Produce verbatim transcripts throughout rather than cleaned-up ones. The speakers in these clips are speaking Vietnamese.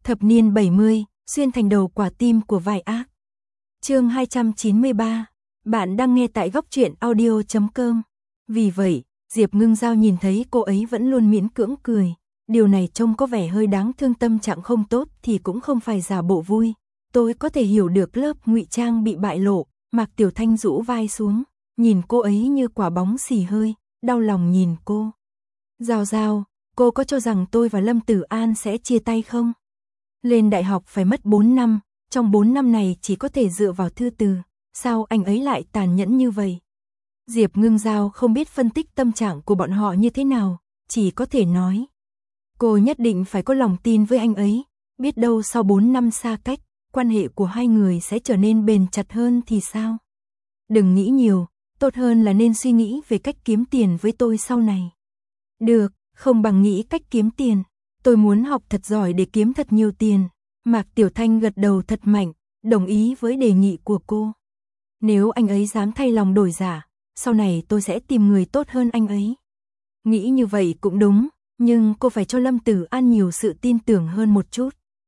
Thập niên bảy mươi, xuyên thành đầu quả tim của vai ác. Chương hai trăm chín mươi ba. Bạn đang nghe tại góc truyện audio chấm com. Vì vậy, Diệp Ngưng Giao nhìn thấy cô ấy vẫn luôn miễn cưỡng cười. Điều này trông có vẻ hơi đáng thương, tâm trạng không tốt thì cũng không phải giả bộ vui. Tôi có thể hiểu được lớp ngụy trang bị bại lộ. Mạc Tiểu Thanh rũ vai xuống, nhìn cô ấy như quả bóng xì hơi, đau lòng nhìn cô. Giao Giao, cô có cho rằng tôi và Lâm Tử An sẽ chia tay không? Lên đại học phải mất bốn năm, trong bốn năm này chỉ có thể dựa vào thư từ, sao anh ấy lại tàn nhẫn như vậy? Diệp Ngưng Giao không biết phân tích tâm trạng của bọn họ như thế nào, chỉ có thể nói. Cô nhất định phải có lòng tin với anh ấy, biết đâu sau bốn năm xa cách, quan hệ của hai người sẽ trở nên bền chặt hơn thì sao? Đừng nghĩ nhiều, tốt hơn là nên suy nghĩ về cách kiếm tiền với tôi sau này. Được, không bằng nghĩ cách kiếm tiền. Tôi muốn học thật giỏi để kiếm thật nhiều tiền. Mạc Tiểu Thanh gật đầu thật mạnh, đồng ý với đề nghị của cô. Nếu anh ấy dám thay lòng đổi dạ, sau này tôi sẽ tìm người tốt hơn anh ấy. Nghĩ như vậy cũng đúng, nhưng cô phải cho Lâm Tử An nhiều sự tin tưởng hơn một chút.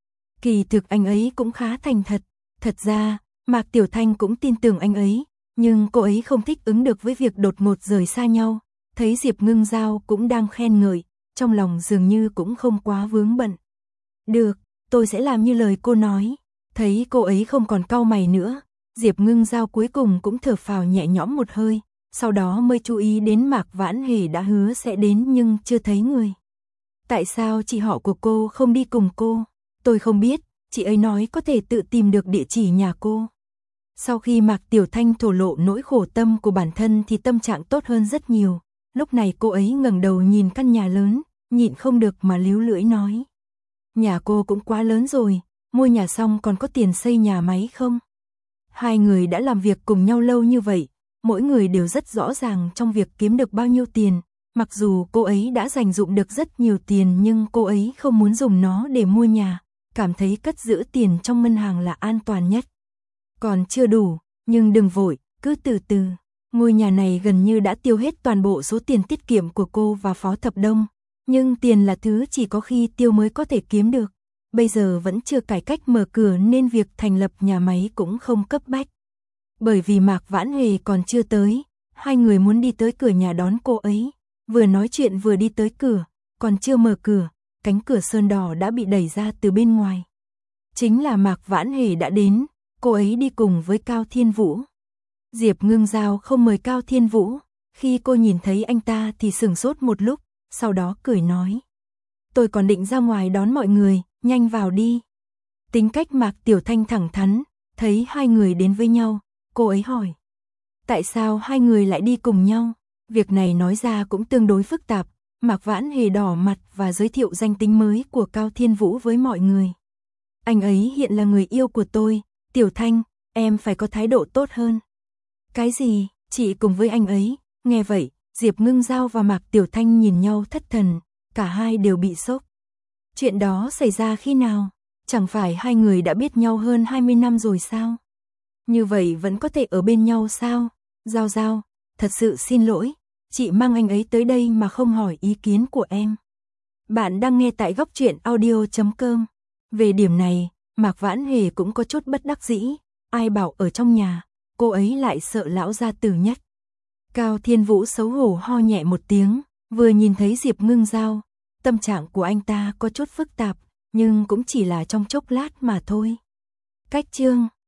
Kỳ thực anh ấy cũng khá thành thật. Thật ra, Mạc Tiểu Thanh cũng tin tưởng anh ấy, nhưng cô ấy không thích ứng được với việc đột ngột rời xa nhau. Thấy Diệp Ngưng Giao cũng đang khen ngợi, trong lòng dường như cũng không quá vướng bận. Được, tôi sẽ làm như lời cô nói. Thấy cô ấy không còn cau mày nữa, Diệp Ngưng Giao cuối cùng cũng thở phào nhẹ nhõm một hơi, sau đó mới chú ý đến Mạc Vãn Hề đã hứa sẽ đến nhưng chưa thấy người. Tại sao chị họ của cô không đi cùng cô? Tôi không biết, chị ấy nói có thể tự tìm được địa chỉ nhà cô. Sau khi Mạc Tiểu Thanh thổ lộ nỗi khổ tâm của bản thân thì tâm trạng tốt hơn rất nhiều. Lúc này cô ấy ngẩng đầu nhìn căn nhà lớn, nhịn không được mà líu lưỡi nói. Nhà cô cũng quá lớn rồi, mua nhà xong còn có tiền xây nhà máy không? Hai người đã làm việc cùng nhau lâu như vậy, mỗi người đều rất rõ ràng trong việc kiếm được bao nhiêu tiền. Mặc dù cô ấy đã dành dụm được rất nhiều tiền nhưng cô ấy không muốn dùng nó để mua nhà, cảm thấy cất giữ tiền trong ngân hàng là an toàn nhất. Còn chưa đủ, nhưng đừng vội, cứ từ từ. Ngôi nhà này gần như đã tiêu hết toàn bộ số tiền tiết kiệm của cô và Phó Thập Đông. Nhưng tiền là thứ chỉ có khi tiêu mới có thể kiếm được. Bây giờ vẫn chưa cải cách mở cửa nên việc thành lập nhà máy cũng không cấp bách. Bởi vì Mạc Vãn Hề còn chưa tới, hai người muốn đi tới cửa nhà đón cô ấy. Vừa nói chuyện vừa đi tới cửa, còn chưa mở cửa, cánh cửa sơn đỏ đã bị đẩy ra từ bên ngoài. Chính là Mạc Vãn Hề đã đến, cô ấy đi cùng với Cao Thiên Vũ. Diệp Ngưng Giao không mời Cao Thiên Vũ, khi cô nhìn thấy anh ta thì sửng sốt một lúc, sau đó cười nói. Tôi còn định ra ngoài đón mọi người, nhanh vào đi. Tính cách Mạc Tiểu Thanh thẳng thắn, thấy hai người đến với nhau, cô ấy hỏi. Tại sao hai người lại đi cùng nhau? Việc này nói ra cũng tương đối phức tạp, Mạc Vãn Hề đỏ mặt và giới thiệu danh tính mới của Cao Thiên Vũ với mọi người. Anh ấy hiện là người yêu của tôi, Tiểu Thanh, em phải có thái độ tốt hơn. Cái gì, chị cùng với anh ấy? Nghe vậy, Diệp Ngưng Giao và Mạc Tiểu Thanh nhìn nhau thất thần, cả hai đều bị sốc. Chuyện đó xảy ra khi nào? Chẳng phải hai người đã biết nhau hơn hai mươi năm rồi sao? Như vậy vẫn có thể ở bên nhau sao? Giao Giao, thật sự xin lỗi, chị mang anh ấy tới đây mà không hỏi ý kiến của em. Bạn đang nghe tại góc truyện audio chấm com. Về điểm này, Mạc Vãn Hề cũng có chút bất đắc dĩ, ai bảo ở trong nhà, cô ấy lại sợ lão gia tử nhất. Cao Thiên Vũ xấu hổ ho nhẹ một tiếng, vừa nhìn thấy Diệp Ngưng Giao, tâm trạng của anh ta có chút phức tạp, nhưng cũng chỉ là trong chốc lát mà thôi. Cách chương